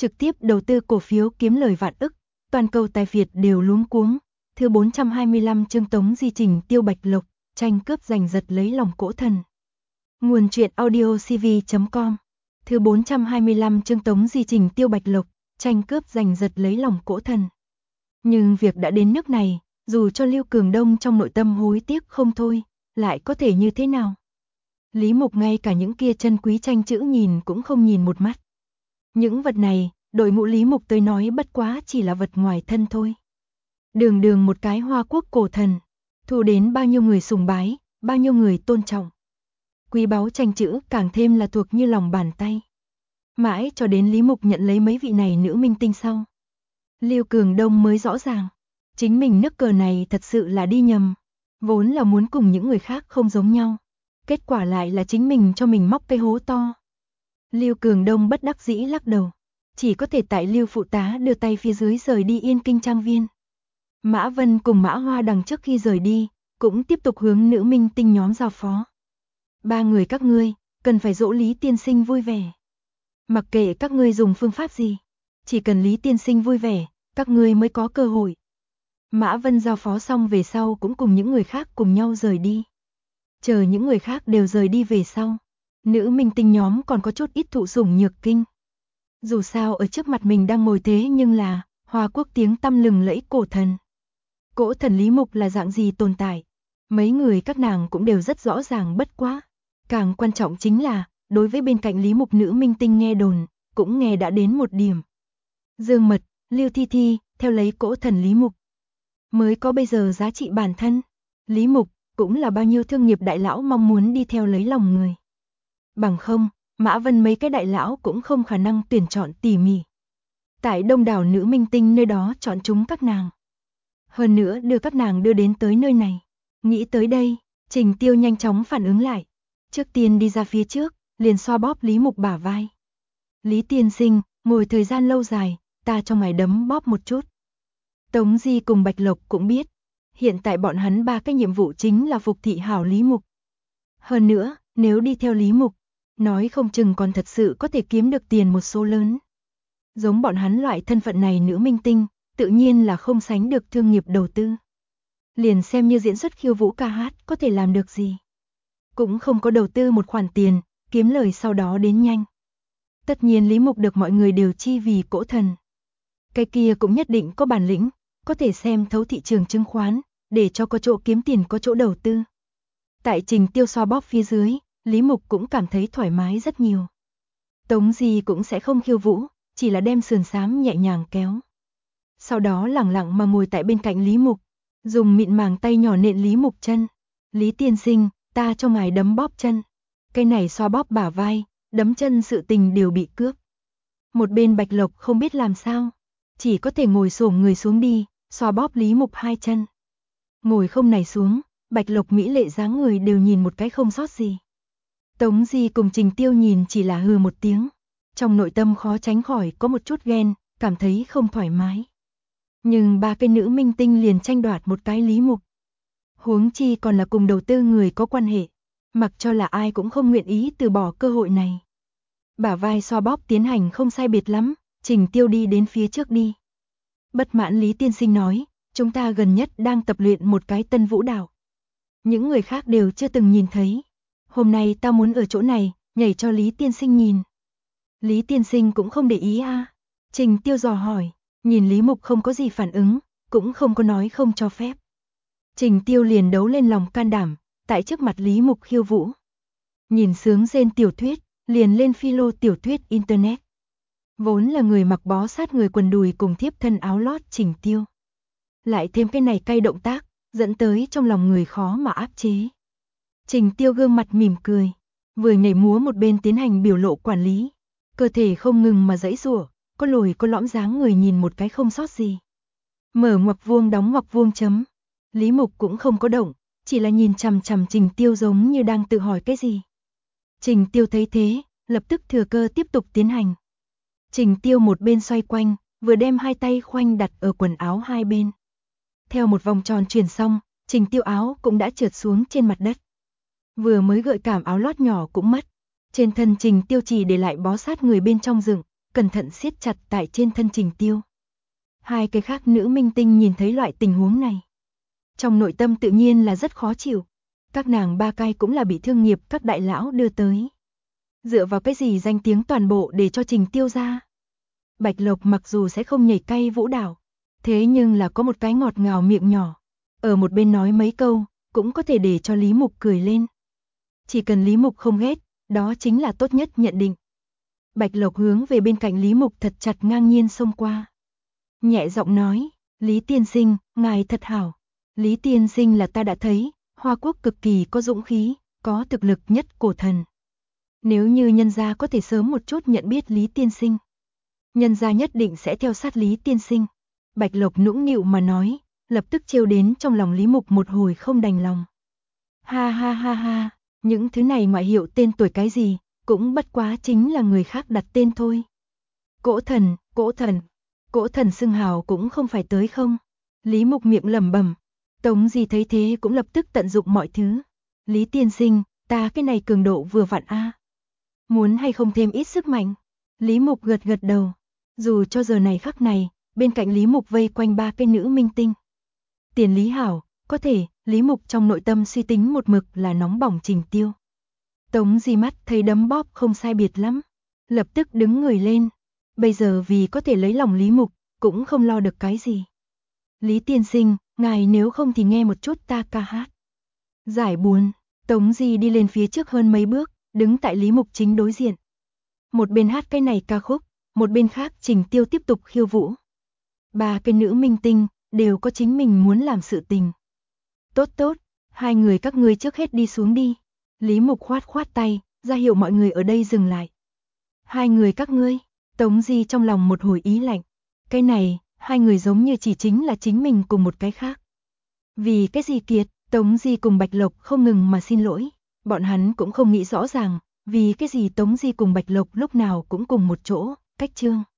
trực tiếp đầu tư cổ phiếu kiếm lời vạn ức, toàn cầu tài Việt đều luống cuống. Thứ 425 chương Tống Di Trình Tiêu Bạch Lộc, tranh cướp giành giật lấy lòng cỗ thần. Nguồn truyện audiocv.com. Thứ 425 chương Tống Di Trình Tiêu Bạch Lộc, tranh cướp giành giật lấy lòng cỗ thần. Nhưng việc đã đến nước này, dù cho Lưu Cường Đông trong nội tâm hối tiếc không thôi, lại có thể như thế nào? Lý Mục ngay cả những kia chân quý tranh chữ nhìn cũng không nhìn một mắt. Những vật này, đội ngũ Lý Mục tới nói bất quá chỉ là vật ngoài thân thôi. Đường đường một cái Hoa Quốc cổ thần, thu đến bao nhiêu người sùng bái, bao nhiêu người tôn trọng. Quý báu tranh chữ càng thêm là thuộc như lòng bàn tay. Mãi cho đến Lý Mục nhận lấy mấy vị này nữ minh tinh sau, Lưu Cường Đông mới rõ ràng, chính mình nước cờ này thật sự là đi nhầm, vốn là muốn cùng những người khác không giống nhau, kết quả lại là chính mình cho mình móc cái hố to. Lưu Cường Đông bất đắc dĩ lắc đầu, chỉ có thể tại Lưu phụ tá đưa tay phía dưới rời đi Yên Kinh trang viên. Mã Vân cùng Mã Hoa Đằng trước khi rời đi, cũng tiếp tục hướng nữ minh tinh nhóm giao phó. Ba người các ngươi, cần phải dỗ Lý tiên sinh vui vẻ. Mặc kệ các ngươi dùng phương pháp gì, chỉ cần Lý tiên sinh vui vẻ, các ngươi mới có cơ hội. Mã Vân giao phó xong về sau cũng cùng những người khác cùng nhau rời đi. Chờ những người khác đều rời đi về sau, nữ minh tinh nhóm còn có chút ít thụ sủng nhược kinh. Dù sao ở trước mặt mình đang ngồi thế nhưng là Hoa Quốc tiếng tăm lừng lẫy cổ thần. Cỗ thần Lý Mục là dạng gì tồn tại, mấy người các nàng cũng đều rất rõ ràng bất quá. Càng quan trọng chính là, đối với bên cạnh Lý Mục nữ minh tinh nghe đồn, cũng nghe đã đến một điểm. Dương Mật, Lưu Thi Thi, theo lấy cỗ thần Lý Mục, mới có bây giờ giá trị bản thân. Lý Mục, cũng là bao nhiêu thương nghiệp đại lão mong muốn đi theo lấy lòng người. Bằng không, Mã Vân mấy cái đại lão cũng không khả năng tuyển chọn tỉ mỉ. Tại đông đảo nữ minh tinh nơi đó chọn chúng các nàng. Hơn nữa đưa các nàng đưa đến tới nơi này. Nghĩ tới đây, Trình Tiêu nhanh chóng phản ứng lại. Trước tiên đi ra phía trước, liền xoa bóp Lý Mục bả vai. Lý tiên sinh, ngồi thời gian lâu dài, ta cho ngài đấm bóp một chút. Tống Di cùng Bạch Lộc cũng biết, hiện tại bọn hắn ba cái nhiệm vụ chính là phục thị hảo Lý Mục. Hơn nữa, nếu đi theo Lý Mục, nói không chừng còn thật sự có thể kiếm được tiền một số lớn. Giống bọn hắn loại thân phận này nữ minh tinh, tự nhiên là không sánh được thương nghiệp đầu tư. Liền xem như diễn xuất khiêu vũ ca hát có thể làm được gì. Cũng không có đầu tư một khoản tiền, kiếm lời sau đó đến nhanh. Tất nhiên Lý Mục được mọi người đều chi vì cỗ thần. Cái kia cũng nhất định có bản lĩnh, có thể xem thấu thị trường chứng khoán, để cho có chỗ kiếm tiền có chỗ đầu tư. Tại Trình Tiêu xoa bóp phía dưới, Lý Mục cũng cảm thấy thoải mái rất nhiều. Tống Di cũng sẽ không khiêu vũ, chỉ là đem sườn xám nhẹ nhàng kéo. Sau đó lẳng lặng mà ngồi tại bên cạnh Lý Mục, dùng mịn màng tay nhỏ nện Lý Mục chân. Lý tiên sinh, ta cho ngài đấm bóp chân. Cái này xoa bóp bả vai, đấm chân sự tình đều bị cướp. Một bên Bạch Lộc không biết làm sao, chỉ có thể ngồi xổm người xuống đi, xoa bóp Lý Mục hai chân. Ngồi không này xuống, Bạch Lộc mỹ lệ dáng người đều nhìn một cái không sót gì. Tống Di cùng Trình Tiêu nhìn chỉ là hừ một tiếng, trong nội tâm khó tránh khỏi có một chút ghen, cảm thấy không thoải mái. Nhưng ba cái nữ minh tinh liền tranh đoạt một cái Lý Mục. Huống chi còn là cùng đầu tư người có quan hệ, mặc cho là ai cũng không nguyện ý từ bỏ cơ hội này. Bả vai xoa bóp tiến hành không sai biệt lắm, Trình Tiêu đi đến phía trước đi. Bất mãn Lý tiên sinh nói, chúng ta gần nhất đang tập luyện một cái tân vũ đạo. Những người khác đều chưa từng nhìn thấy. Hôm nay ta muốn ở chỗ này, nhảy cho Lý tiên sinh nhìn. Lý tiên sinh cũng không để ý à? Trình Tiêu dò hỏi, nhìn Lý Mục không có gì phản ứng, cũng không có nói không cho phép. Trình Tiêu liền đấu lên lòng can đảm, tại trước mặt Lý Mục khiêu vũ. Nhìn sướng rên tiểu thuyết, liền lên philo tiểu thuyết internet. Vốn là người mặc bó sát người quần đùi cùng thiếp thân áo lót Trình Tiêu. Lại thêm cái này cay động tác, dẫn tới trong lòng người khó mà áp chế. Trình Tiêu gương mặt mỉm cười, vừa nhảy múa một bên tiến hành biểu lộ quản lý. Cơ thể không ngừng mà giãy giụa, có lồi có lõm dáng người nhìn một cái không sót gì. Mở ngoặc vuông đóng ngoặc vuông chấm. Lý Mục cũng không có động, chỉ là nhìn chằm chằm Trình Tiêu giống như đang tự hỏi cái gì. Trình Tiêu thấy thế, lập tức thừa cơ tiếp tục tiến hành. Trình Tiêu một bên xoay quanh, vừa đem hai tay khoanh đặt ở quần áo hai bên. Theo một vòng tròn chuyển xong, Trình Tiêu áo cũng đã trượt xuống trên mặt đất. Vừa mới gợi cảm áo lót nhỏ cũng mất. Trên thân Trình Tiêu chỉ để lại bó sát người bên trong rừng, cẩn thận siết chặt tại trên thân Trình Tiêu. Hai cái khác nữ minh tinh nhìn thấy loại tình huống này. Trong nội tâm tự nhiên là rất khó chịu. Các nàng ba cai cũng là bị thương nghiệp các đại lão đưa tới. Dựa vào cái gì danh tiếng toàn bộ để cho Trình Tiêu ra? Bạch Lộc mặc dù sẽ không nhảy cay vũ đảo, thế nhưng là có một cái ngọt ngào miệng nhỏ. Ở một bên nói mấy câu, cũng có thể để cho Lý Mục cười lên. Chỉ cần Lý Mục không ghét, đó chính là tốt nhất nhận định. Bạch Lộc hướng về bên cạnh Lý Mục thật chặt ngang nhiên xông qua. Nhẹ giọng nói, Lý tiên sinh, ngài thật hảo. Lý tiên sinh là ta đã thấy, Hoa Quốc cực kỳ có dũng khí, có thực lực nhất cổ thần. Nếu như nhân gia có thể sớm một chút nhận biết Lý tiên sinh, nhân gia nhất định sẽ theo sát Lý tiên sinh. Bạch Lộc nũng nịu mà nói, lập tức trêu đến trong lòng Lý Mục một hồi không đành lòng. Ha ha ha ha, những thứ này ngoại hiệu tên tuổi cái gì, cũng bất quá chính là người khác đặt tên thôi. Cỗ thần, cỗ thần, cỗ thần xưng hào cũng không phải tới không. Lý Mục miệng lẩm bẩm. Tống Di thấy thế cũng lập tức tận dụng mọi thứ. Lý tiên sinh, ta cái này cường độ vừa vặn a. Muốn hay không thêm ít sức mạnh? Lý Mục gật gật đầu. Dù cho giờ này khắc này, bên cạnh Lý Mục vây quanh ba cái nữ minh tinh. Tiền Lý hảo, có thể, Lý Mục trong nội tâm suy tính một mực là nóng bỏng Trình Tiêu. Tống Di mắt thấy đấm bóp không sai biệt lắm, lập tức đứng người lên. Bây giờ vì có thể lấy lòng Lý Mục, cũng không lo được cái gì. Lý tiên sinh, ngài nếu không thì nghe một chút ta ca hát. Giải buồn, Tống Di đi lên phía trước hơn mấy bước, đứng tại Lý Mục chính đối diện. Một bên hát cái này ca khúc, một bên khác Trình Tiêu tiếp tục khiêu vũ. Ba cái nữ minh tinh, đều có chính mình muốn làm sự tình. Tốt tốt, hai người các ngươi trước hết đi xuống đi. Lý Mục khoát khoát tay, ra hiệu mọi người ở đây dừng lại. Hai người các ngươi, Tống Di trong lòng một hồi ý lạnh. Cái này, hai người giống như chỉ chính là chính mình cùng một cái khác. Vì cái gì kiệt, Tống Di cùng Bạch Lộc không ngừng mà xin lỗi. Bọn hắn cũng không nghĩ rõ ràng, vì cái gì Tống Di cùng Bạch Lộc lúc nào cũng cùng một chỗ, cách chương.